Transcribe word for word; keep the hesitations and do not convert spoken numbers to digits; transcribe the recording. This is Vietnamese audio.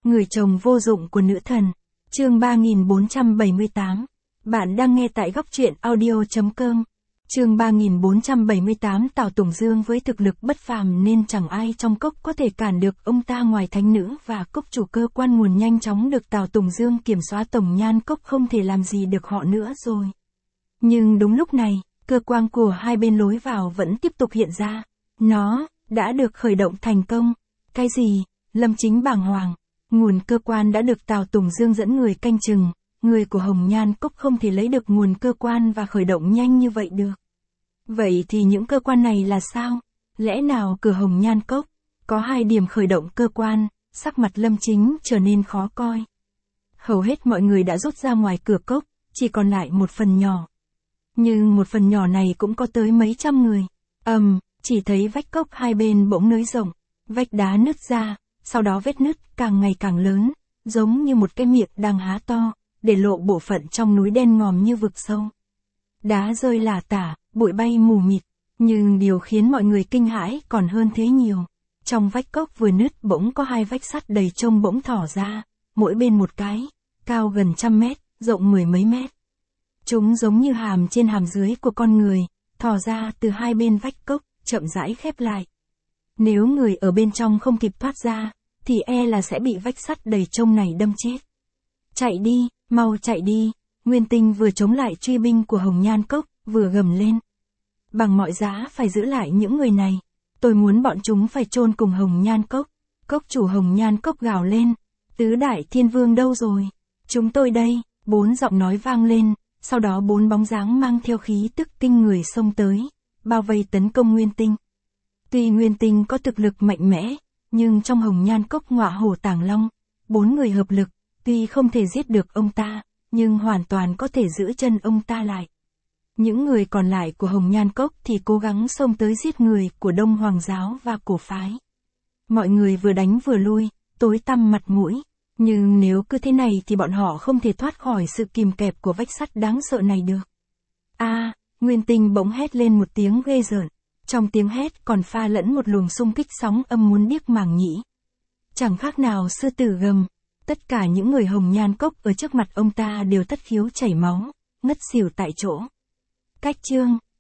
Người chồng vô dụng của nữ thần. Chương ba nghìn bốn trăm bảy mươi tám. Bạn đang nghe tại góc truyện audio chấm com. Chương ba nghìn bốn trăm bảy mươi tám. Tào Tùng Dương với thực lực bất phàm nên chẳng ai trong cốc có thể cản được ông ta ngoài thánh nữ và cốc chủ. Cơ quan nguồn nhanh chóng được Tào Tùng Dương kiểm soát, Tổng Nhan Cốc không thể làm gì được họ nữa rồi. Nhưng đúng lúc này, cơ quan của hai bên lối vào vẫn tiếp tục hiện ra. Nó đã được khởi động thành công. Cái gì? Lâm Chính bàng hoàng. Nguồn cơ quan đã được Tào Tùng Dương dẫn người canh chừng, người của Hồng Nhan Cốc không thể lấy được nguồn cơ quan và khởi động nhanh như vậy được. Vậy thì những cơ quan này là sao? Lẽ nào cửa Hồng Nhan Cốc có hai điểm khởi động cơ quan? Sắc mặt Lâm Chính trở nên khó coi. Hầu hết mọi người đã rút ra ngoài cửa cốc, chỉ còn lại một phần nhỏ. Nhưng một phần nhỏ này cũng có tới mấy trăm người. Ầm, um, chỉ thấy vách cốc hai bên bỗng nới rộng, vách đá nứt ra. Sau đó vết nứt càng ngày càng lớn, giống như một cái miệng đang há to, để lộ bộ phận trong núi đen ngòm như vực sâu. Đá rơi lả tả, bụi bay mù mịt, nhưng điều khiến mọi người kinh hãi còn hơn thế nhiều. Trong vách cốc vừa nứt bỗng có hai vách sắt đầy trông bỗng thỏ ra, mỗi bên một cái, cao gần trăm mét, rộng mười mấy mét. Chúng giống như hàm trên hàm dưới của con người, thò ra từ hai bên vách cốc, chậm rãi khép lại. Nếu người ở bên trong không kịp thoát ra, thì e là sẽ bị vách sắt đầy trông này đâm chết. Chạy đi, mau chạy đi, Nguyên Tinh vừa chống lại truy binh của Hồng Nhan Cốc, vừa gầm lên. Bằng mọi giá phải giữ lại những người này, tôi muốn bọn chúng phải chôn cùng Hồng Nhan Cốc. Cốc chủ Hồng Nhan Cốc gào lên, tứ đại thiên vương đâu rồi? Chúng tôi đây, bốn giọng nói vang lên, sau đó bốn bóng dáng mang theo khí tức kinh người xông tới, bao vây tấn công Nguyên Tinh. Tuy Nguyên Tinh có thực lực mạnh mẽ, nhưng trong Hồng Nhan Cốc ngọa hổ tàng long, bốn người hợp lực, tuy không thể giết được ông ta, nhưng hoàn toàn có thể giữ chân ông ta lại. Những người còn lại của Hồng Nhan Cốc thì cố gắng xông tới giết người của Đông Hoàng giáo và cổ phái. Mọi người vừa đánh vừa lui, tối tăm mặt mũi, nhưng nếu cứ thế này thì bọn họ không thể thoát khỏi sự kìm kẹp của vách sắt đáng sợ này được. A, à, Nguyên Tinh bỗng hét lên một tiếng ghê rợn. Trong tiếng hét còn pha lẫn một luồng xung kích sóng âm muốn điếc màng nhĩ. Chẳng khác nào sư tử gầm, tất cả những người Hồng Nhan Cốc ở trước mặt ông ta đều thất khiếu chảy máu, ngất xỉu tại chỗ. Cách chương